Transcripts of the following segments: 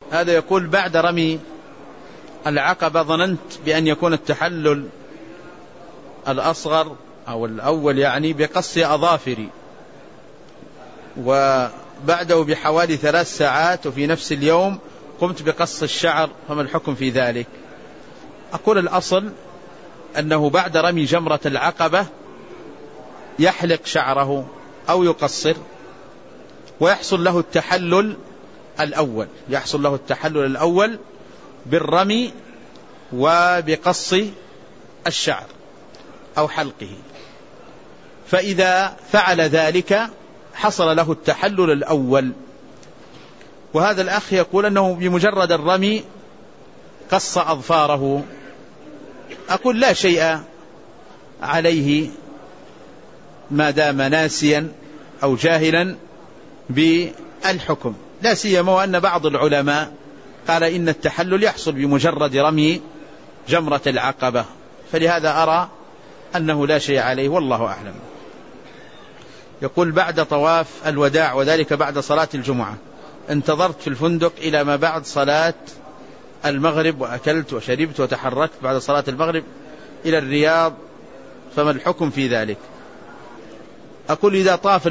هذا يقول: بعد رمي العقبة ظننت بأن يكون التحلل الأصغر أو الأول يعني بقص أظافري، وبعده بحوالي 3 ساعات وفي نفس اليوم قمت بقص الشعر، فما الحكم في ذلك؟ أقول: الأصل أنه بعد رمي جمرة العقبة يحلق شعره أو يقصر، ويحصل له التحلل الأول بالرمي وبقص الشعر أو حلقه. فإذا فعل ذلك حصل له التحلل الأول. وهذا الأخ يقول أنه بمجرد الرمي قص أظفاره. أقول: لا شيء عليه ما دام ناسيا أو جاهلا بالحكم، لا سيما وأن بعض العلماء قال إن التحلل يحصل بمجرد رمي جمرة العقبة، فلهذا أرى أنه لا شيء عليه، والله أعلم. يقول: بعد طواف الوداع وذلك بعد صلاة الجمعة انتظرت في الفندق إلى ما بعد صلاة المغرب، وأكلت وشربت وتحركت بعد صلاة المغرب إلى الرياض، فما الحكم في ذلك؟ أقول: إذا طاف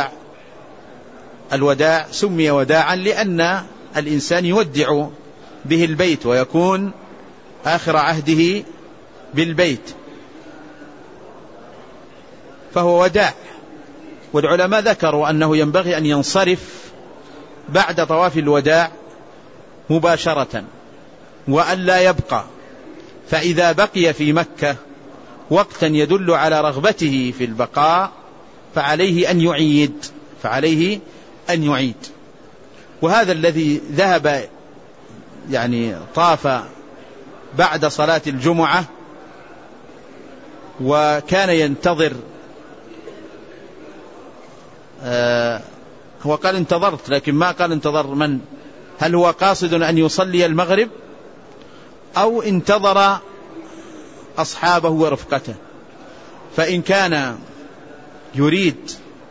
الوداع سمي وداعا لأن الإنسان يودع به البيت ويكون آخر عهده بالبيت، فهو وداع. والعلماء ذكروا أنه ينبغي أن ينصرف بعد طواف الوداع مباشرة وأن لا يبقى، فإذا بقي في مكة وقتا يدل على رغبته في البقاء فعليه أن يعيد. وهذا الذي ذهب يعني طاف بعد صلاة الجمعة وكان ينتظر، هو قال انتظرت لكن ما قال انتظر من، هل هو قاصد أن يصلي المغرب أو انتظر أصحابه ورفقته؟ فإن كان يريد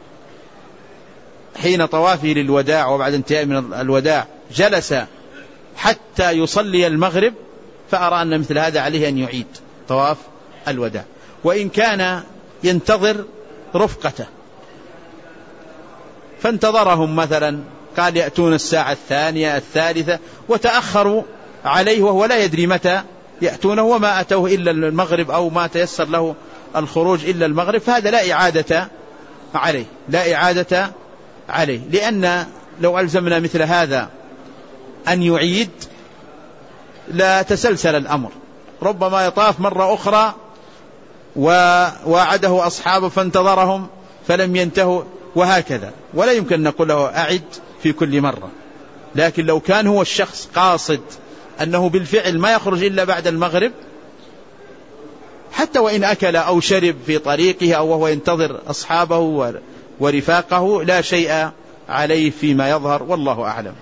حين طوافه للوداع وبعد انتهاء من الوداع جلس حتى يصلي المغرب، فأرى أن مثل هذا عليه أن يعيد طواف الوداع. وإن كان ينتظر رفقته فانتظرهم مثلا، قال يأتون الساعة 2 3 وتأخروا عليه وهو لا يدري متى يأتونه وما أتوه إلا المغرب أو ما تيسر له الخروج إلا المغرب، فهذا لا إعادة عليه، لأن لو ألزمنا مثل هذا أن يعيد لا تسلسل الأمر، ربما يطاف مرة أخرى ووعده أصحابه فانتظرهم فلم ينتهوا وهكذا، ولا يمكن أن نقول له أعد في كل مرة. لكن لو كان هو الشخص قاصد أنه بالفعل ما يخرج إلا بعد المغرب، حتى وإن أكل أو شرب في طريقه أو وهو ينتظر أصحابه ورفاقه لا شيء عليه فيما يظهر، والله أعلم.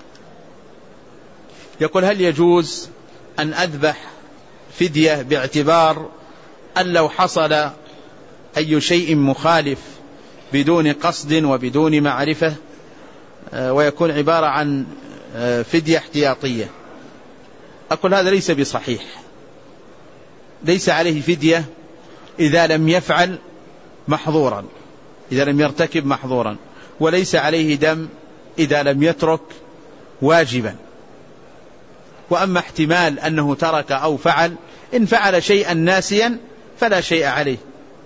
يقول: هل يجوز أن أذبح فدية باعتبار أن لو حصل أي شيء مخالف بدون قصد وبدون معرفة ويكون عبارة عن فدية احتياطية؟ أقول: هذا ليس بصحيح، ليس عليه فدية إذا لم يفعل محظورا، إذا لم يرتكب محظورا، وليس عليه دم إذا لم يترك واجبا. وأما احتمال أنه ترك أو فعل، إن فعل شيئا ناسيا فلا شيء عليه،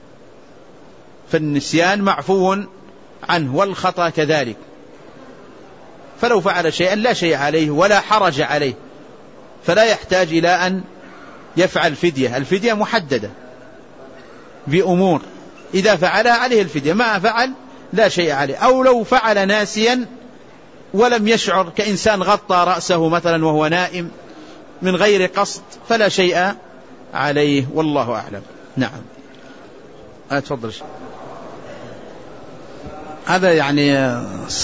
فالنسيان معفو عنه والخطأ كذلك، فلو فعل شيئا لا شيء عليه ولا حرج عليه، فلا يحتاج إلى أن يفعل فدية. الفدية محددة بأمور، إذا فعلها عليه الفدية، ما فعل لا شيء عليه. أو لو فعل ناسيا ولم يشعر، كإنسان غطى رأسه مثلا وهو نائم من غير قصد، فلا شيء عليه، والله أعلم. نعم. أتفضل. هذا يعني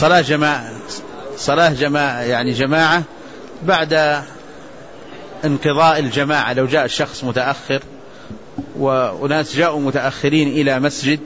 صلاة جماعة يعني جماعة بعد انقضاء الجماعة. لو جاء الشخص متأخر وناس جاءوا متأخرين إلى مسجد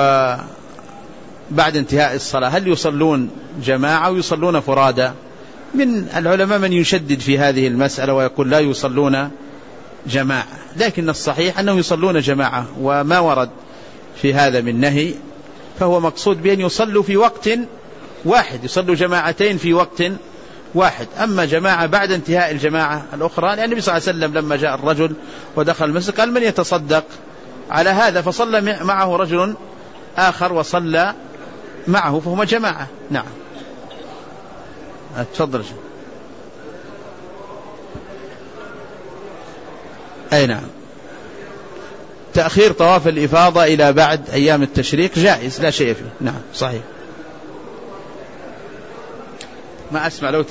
وبعد انتهاء الصلاة، هل يصلون جماعة أو يصلون فرادى؟ من العلماء من يشدد في هذه المسألة ويقول لا يصلون جماعة، لكن الصحيح أنهم يصلون جماعة، وما ورد في هذا من نهي، فهو مقصود بأن يصلوا في وقت واحد، يصلوا جماعتين في وقت واحد. أما جماعة بعد انتهاء الجماعة الأخرى، لأن النبي صلى الله عليه وسلم لما جاء الرجل ودخل المسجد قال من يتصدق على هذا، فصلى معه رجل آخر وصلى معه، فهما جماعة. نعم. تفضل. أي نعم. تأخير طواف الإفاضة إلى بعد أيام التشريق جائز، لا شيء فيه. نعم صحيح. ما أسمع لو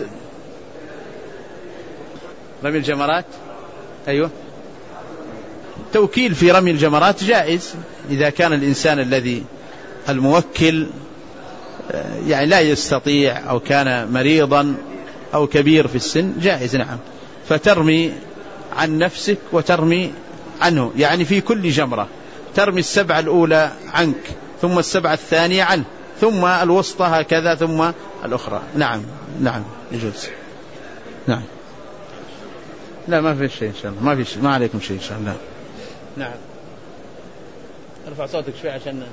رمي الجمرات. أيوه، توكيل في رمي الجمرات جائز إذا كان الإنسان الذي الموكل يعني لا يستطيع أو كان مريضا أو كبير في السن، جائز. نعم. فترمي عن نفسك وترمي عنه، يعني في كل جمرة ترمي 7 الأولى عنك، ثم 7 الثانية عنه، ثم الوسطى هكذا، ثم الأخرى. نعم نعم يجوز. نعم. لا ما في شيء إن شاء الله، ما في شيء، ما عليكم شيء إن شاء الله. نعم. ارفع صوتك شوي عشان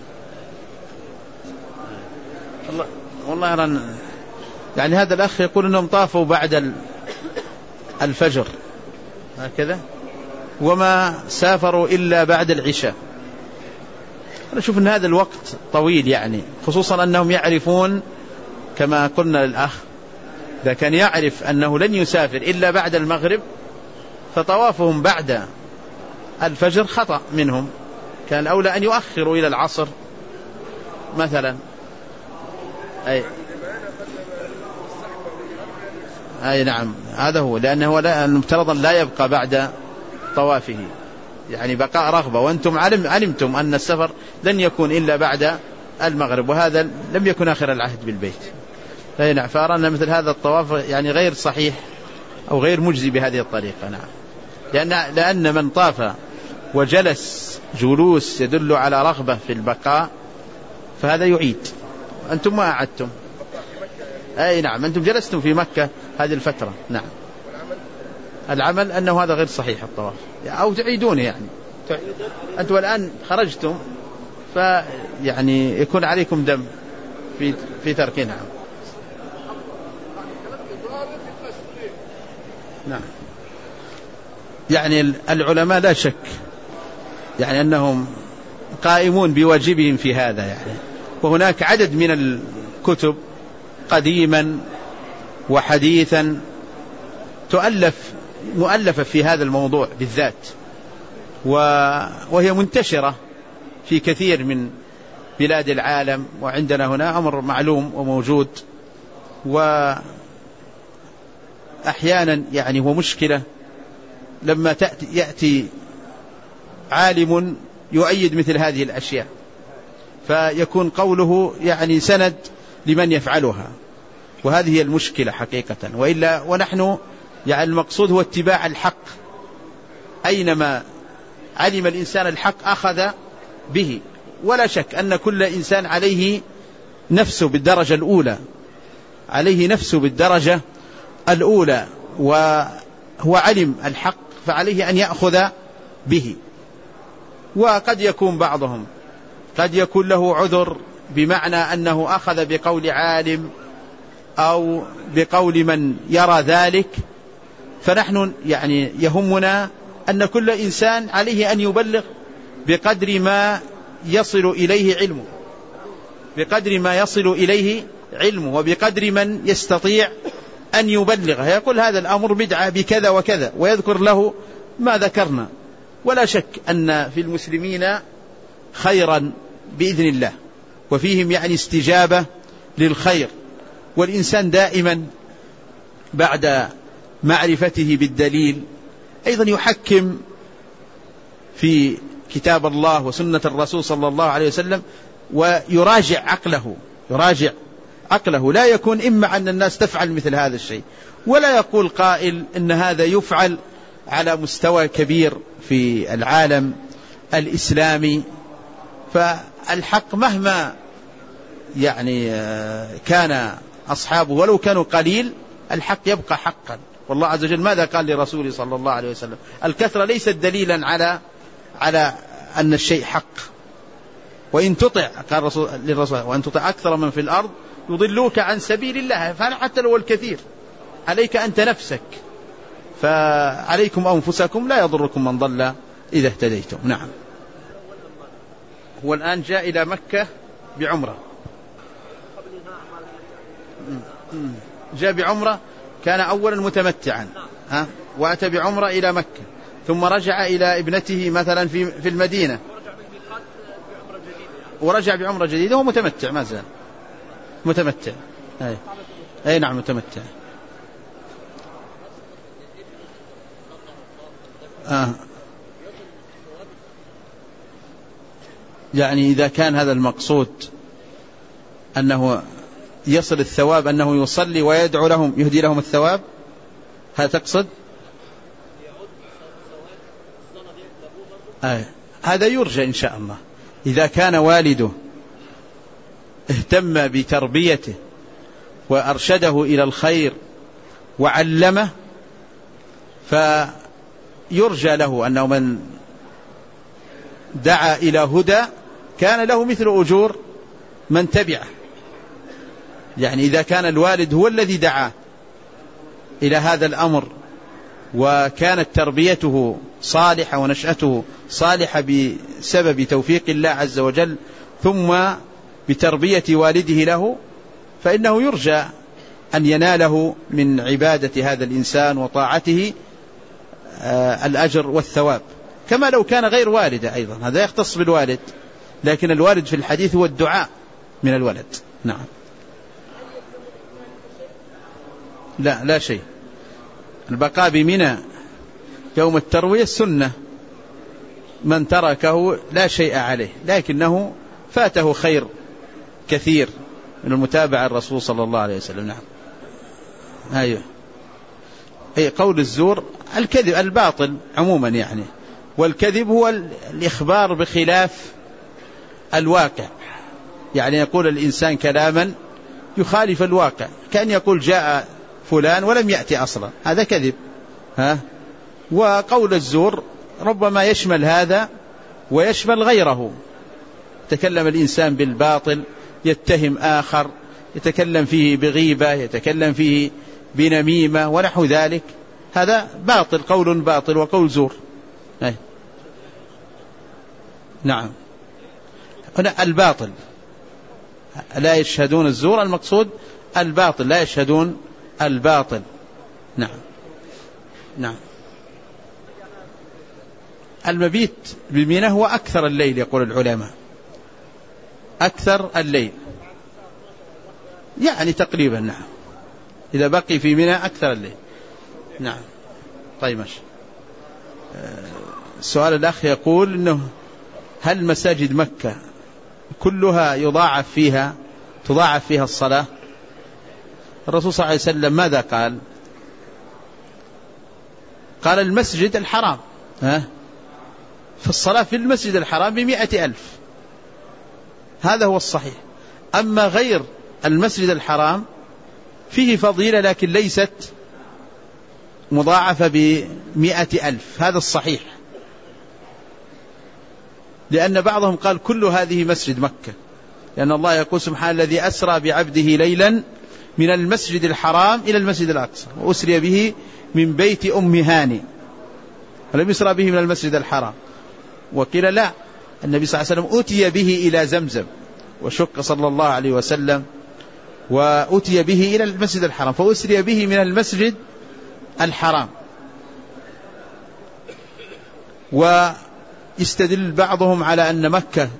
والله يعني هذا الأخ يقول أنهم طافوا بعد الفجر هكذا وما سافروا إلا بعد العشاء. أنا أشوف أن هذا الوقت طويل، يعني خصوصا أنهم يعرفون كما قلنا للأخ إذا كان يعرف أنه لن يسافر إلا بعد المغرب، فطوافهم بعد الفجر خطأ منهم، كان أولى أن يؤخروا إلى العصر مثلا. أي نعم، هذا هو، لأنه المفترض لا يبقى بعد طوافه، يعني بقاء رغبة، وأنتم علمتم أن السفر لن يكون إلا بعد المغرب، وهذا لم يكن آخر العهد بالبيت. أي نعم. فأرى أن مثل هذا الطواف يعني غير صحيح أو غير مجزي بهذه الطريقة. نعم. لأن من طاف وجلس جلوس يدل على رغبة في البقاء فهذا يعيد. أنتم ما أعدتم. أي نعم، أنتم جلستم في مكة هذه الفترة. نعم. العمل أنه هذا غير صحيح الطواف، أو تعيدونه، يعني أنتم الآن خرجتم فيعني يكون عليكم دم في ترك. نعم. نعم. يعني العلماء لا شك يعني أنهم قائمون بواجبهم في هذا، يعني وهناك عدد من الكتب قديما وحديثا مؤلفة في هذا الموضوع بالذات، وهي منتشرة في كثير من بلاد العالم، وعندنا هنا أمر معلوم وموجود. وأحيانا يعني هو مشكلة لما يأتي عالم يؤيد مثل هذه الأشياء، فيكون قوله يعني سند لمن يفعلها، وهذه هي المشكلة حقيقة. وإلا ونحن يعني المقصود هو اتباع الحق، أينما علم الإنسان الحق أخذ به، ولا شك أن كل إنسان عليه نفسه بالدرجة الأولى، عليه نفسه بالدرجة الأولى، وهو علم الحق فعليه أن يأخذ به. وقد يكون بعضهم قد يكون له عذر، بمعنى أنه أخذ بقول عالم أو بقول من يرى ذلك، فنحن يعني يهمنا أن كل إنسان عليه أن يبلغ بقدر ما يصل إليه علمه، بقدر ما يصل إليه علمه، وبقدر من يستطيع أن يبلغه. يقول هذا الأمر بدعة بكذا وكذا، ويذكر له ما ذكرنا. ولا شك أن في المسلمين خيرا بإذن الله، وفيهم يعني استجابة للخير، والإنسان دائما بعد معرفته بالدليل أيضا يحكم في كتاب الله وسنة الرسول صلى الله عليه وسلم، ويراجع عقله، لا يكون إما أن الناس تفعل مثل هذا الشيء، ولا يقول قائل إن هذا يفعل على مستوى كبير في العالم الإسلامي. فالحق مهما يعني كان أصحابه ولو كانوا قليل الحق يبقى حقا. والله عز وجل ماذا قال لرسوله صلى الله عليه وسلم؟ الكثرة ليست دليلا على أن الشيء حق. وإن تطع، قال للرسول وأن تطع أكثر من في الأرض يضلوك عن سبيل الله. حتى لو الكثير، عليك أنت نفسك، فعليكم أنفسكم لا يضركم من ضل إذا اهتديتم. نعم. هو الآن جاء إلى مكة بعمرة، جاء بعمرة، كان أولا متمتعا وأتى بعمرة إلى مكة، ثم رجع إلى ابنته مثلا في المدينة ورجع بعمرة جديدة. هو متمتع، ما زال متمتع. أي نعم متمتع. يعني إذا كان هذا المقصود أنه يصل الثواب، أنه يصلي ويدعو لهم يهدي لهم الثواب، هذا تقصد؟ هذا يرجى إن شاء الله. إذا كان والده اهتم بتربيته وأرشده إلى الخير وعلمه، فيرجى له أنه من دعا إلى هدى كان له مثل أجور من تبعه. يعني إذا كان الوالد هو الذي دعا إلى هذا الأمر وكانت تربيته صالحة ونشأته صالحة بسبب توفيق الله عز وجل ثم بتربية والده له، فإنه يرجى أن يناله من عبادة هذا الإنسان وطاعته الأجر والثواب، كما لو كان غير والده أيضا. هذا يختص بالوالد، لكن الوالد في الحديث هو الدعاء من الولد. نعم. لا شيء. البقاء بمنى يوم التروية السنة، من تركه لا شيء عليه، لكنه فاته خير كثير من المتابعة الرسول صلى الله عليه وسلم. نعم. أيوه. أي قول الزور الكذب الباطل عموما يعني، والكذب هو الإخبار بخلاف الواقع. يعني يقول الإنسان كلاما يخالف الواقع، كأن يقول جاء فلان ولم يأتي أصلا، هذا كذب. وقول الزور ربما يشمل هذا ويشمل غيره. يتكلم الإنسان بالباطل، يتهم آخر، يتكلم فيه بغيبة، يتكلم فيه بنميمة ونحو ذلك، هذا باطل، قول باطل وقول زور. نعم. هنا الباطل لا يشهدون الزور، المقصود الباطل لا يشهدون الباطل. نعم. المبيت بمنى هو أكثر الليل، يقول العلماء أكثر الليل، يعني تقريبا. نعم. إذا بقي في منى أكثر الليل. نعم. طيب ماشي. السؤال الأخ يقول إنه هل مساجد مكة كلها تضاعف فيها الصلاة؟ الرسول صلى الله عليه وسلم ماذا قال؟ قال المسجد الحرام فالصلاة في المسجد الحرام ب100,000، هذا هو الصحيح. أما غير المسجد الحرام فيه فضيلة لكن ليست مضاعفة ب100,000، هذا الصحيح. لأن بعضهم قال كل هذه مسجد مكة، لأن الله يقول سبحانه الذي أسرى بعبده ليلا من المسجد الحرام إلى المسجد الأقصى وأسري به من بيت أم هاني، ولم يسرى به من المسجد الحرام. وقيل لا، النبي صلى الله عليه وسلم أتي به إلى زمزم وشق صلى الله عليه وسلم وأتي به إلى المسجد الحرام، فأسري به من المسجد الحرام. ويستدل بعضهم على أن مكة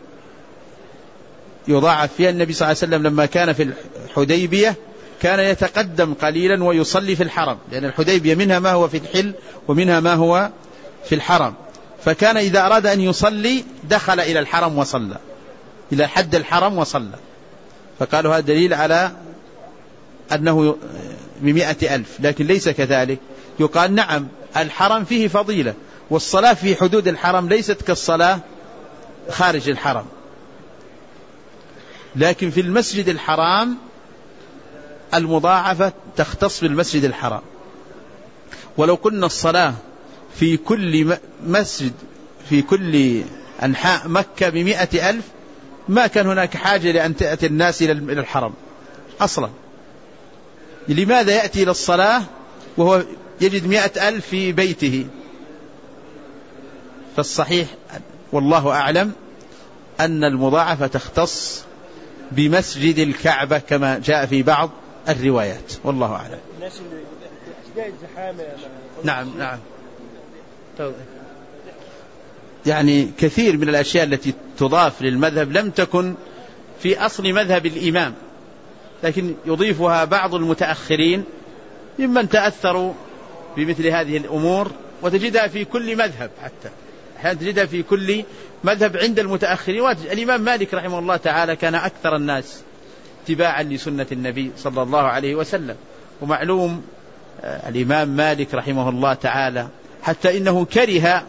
يضاعف فيها. النبي صلى الله عليه وسلم لما كان في الحديبية كان يتقدم قليلا ويصلي في الحرم، لأن الحديبية منها ما هو في الحل ومنها ما هو في الحرم، فكان إذا أراد أن يصلي دخل إلى الحرم وصلى إلى حد الحرم وصلى. فقالوا هذا دليل على أنه ب100,000، لكن ليس كذلك. يقال نعم الحرم فيه فضيلة، والصلاة في حدود الحرم ليست كالصلاة خارج الحرم، لكن في المسجد الحرام المضاعفة تختص بالمسجد الحرام، ولو قلنا الصلاة في كل مسجد في كل أنحاء مكة ب100,000 ما كان هناك حاجة لأن تأتي الناس إلى الحرم أصلا. لماذا يأتي إلى الصلاة وهو يجد 100,000 في بيته؟ فالصحيح والله أعلم أن المضاعفة تختص بمسجد الكعبة كما جاء في بعض الروايات، والله أعلم. نعم يعني كثير من الأشياء التي تضاف للمذهب لم تكن في أصل مذهب الإمام، لكن يضيفها بعض المتأخرين ممن تأثروا بمثل هذه الأمور، وتجدها في كل مذهب، حتى أحيانا تجدها في كل مذهب عند المتأخرين. الإمام مالك رحمه الله تعالى كان أكثر الناس اتباعا لسنة النبي صلى الله عليه وسلم، ومعلوم الإمام مالك رحمه الله تعالى حتى إنه كره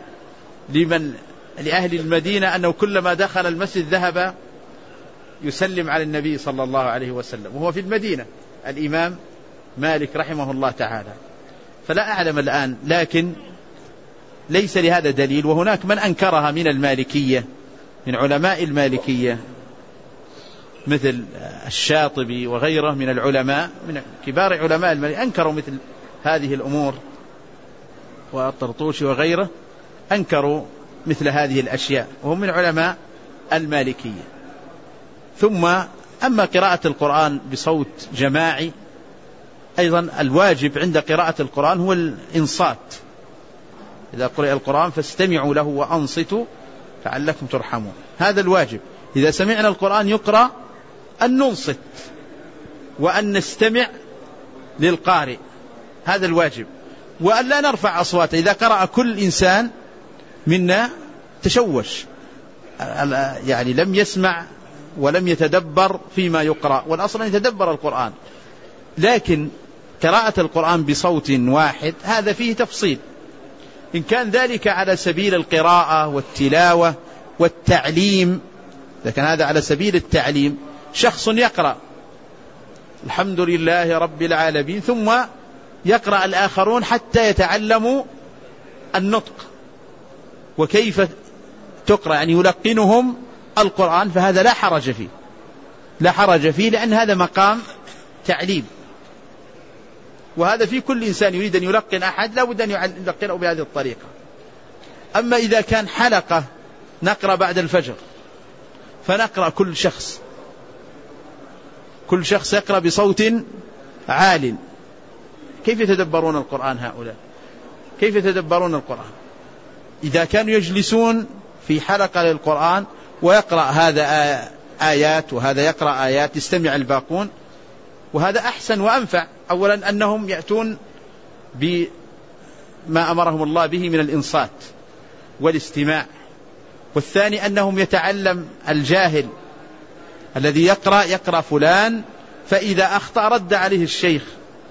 لأهل المدينة أنه كلما دخل المسجد ذهب يسلم على النبي صلى الله عليه وسلم وهو في المدينة، الإمام مالك رحمه الله تعالى. فلا أعلم الآن، لكن ليس لهذا دليل، وهناك من أنكرها من المالكية، من علماء المالكية مثل الشاطبي وغيره من العلماء، من كبار علماء المالكية، أنكروا مثل هذه الأمور، والطرطوشي وغيره أنكروا مثل هذه الأشياء، وهم من علماء المالكية. ثم أما قراءة القرآن بصوت جماعي، أيضا الواجب عند قراءة القرآن هو الإنصات. إذا قرأ القرآن فاستمعوا له وأنصتوا لعلكم ترحمون، هذا الواجب. إذا سمعنا القرآن يقرأ أن ننصت وأن نستمع للقارئ، هذا الواجب، وأن لا نرفع أصواته. إذا قرأ كل إنسان منا تشوش، يعني لم يسمع ولم يتدبر فيما يقرأ، والأصل أن يتدبر القرآن. لكن قراءة القرآن بصوت واحد هذا فيه تفصيل، إن كان ذلك على سبيل القراءة والتلاوة والتعليم. إذا كان هذا على سبيل التعليم، شخص يقرأ الحمد لله رب العالمين ثم يقرأ الآخرون حتى يتعلموا النطق وكيف تقرأ، يعني يلقنهم القرآن، فهذا لا حرج فيه، لأن هذا مقام تعليم، وهذا في كل إنسان يريد أن يلقن أحد لا بد أن يلقنه بهذه الطريقة. أما إذا كان حلقة نقرأ بعد الفجر، فنقرأ كل شخص يقرأ بصوت عال، كيف يتدبرون القرآن هؤلاء؟ كيف يتدبرون القرآن؟ إذا كانوا يجلسون في حلقة للقرآن ويقرأ هذا آيات وهذا يقرأ آيات، يستمع الباقون، وهذا أحسن وأنفع. أولا أنهم يأتون بما أمرهم الله به من الإنصات والاستماع، والثاني أنهم يتعلم الجاهل الذي يقرأ فلان، فإذا أخطأ رد عليه الشيخ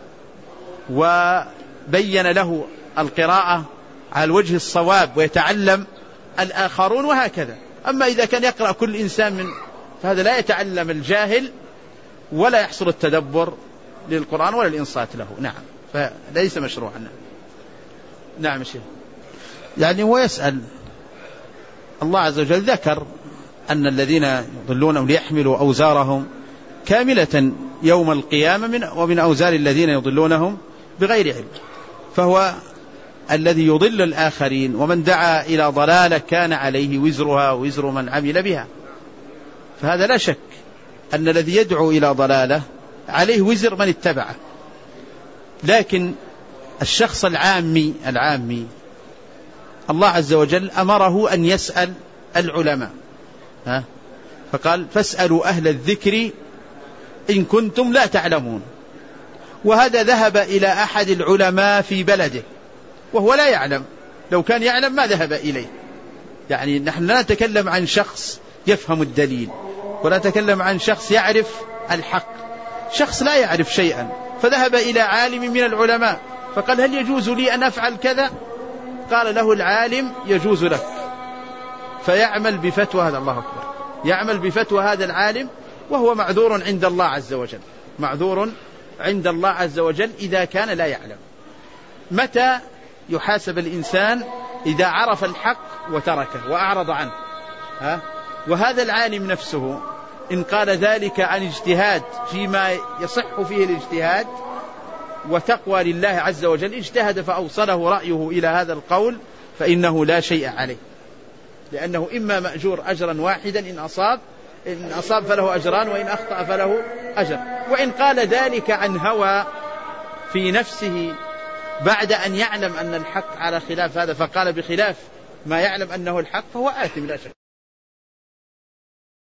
وبين له القراءة على الوجه الصواب ويتعلم الآخرون، وهكذا. أما إذا كان يقرأ كل إنسان فهذا لا يتعلم الجاهل ولا يحصل التدبر للقرآن ولا الإنصات له. نعم، فليس مشروعا. نعم الشيخ، يعني هو يسأل الله عز وجل ذكر أن الذين يضلونهم ليحملوا أوزارهم كاملة يوم القيامة ومن أوزار الذين يضلونهم بغير علم، فهو الذي يضل الآخرين، ومن دعا إلى ضلالة كان عليه وزرها ووزر من عمل بها. فهذا لا شك أن الذي يدعو إلى ضلالة عليه وزر من اتبعه. لكن الشخص العامي الله عز وجل أمره أن يسأل العلماء، فقال فاسألوا أهل الذكر إن كنتم لا تعلمون. وهذا ذهب إلى أحد العلماء في بلده وهو لا يعلم، لو كان يعلم ما ذهب إليه. يعني نحن لا نتكلم عن شخص يفهم الدليل، ولا نتكلم عن شخص يعرف الحق، شخص لا يعرف شيئا فذهب إلى عالم من العلماء فقال هل يجوز لي أن أفعل كذا؟ قال له العالم يجوز لك، فيعمل بفتوى هذا، الله أكبر، يعمل بفتوى هذا العالم، وهو معذور عند الله عز وجل، معذور عند الله عز وجل إذا كان لا يعلم. متى يحاسب الإنسان؟ إذا عرف الحق وتركه وأعرض عنه. وهذا العالم نفسه إن قال ذلك عن اجتهاد فيما يصح فيه الاجتهاد وتقوى لله عز وجل، اجتهد فأوصله رأيه إلى هذا القول، فإنه لا شيء عليه، لأنه إما مأجور أجرا واحدا إن أصاب فله أجران، وإن أخطأ فله أجر. وإن قال ذلك عن هوى في نفسه بعد أن يعلم أن الحق على خلاف هذا، فقال بخلاف ما يعلم أنه الحق، فهو آثم لا شك.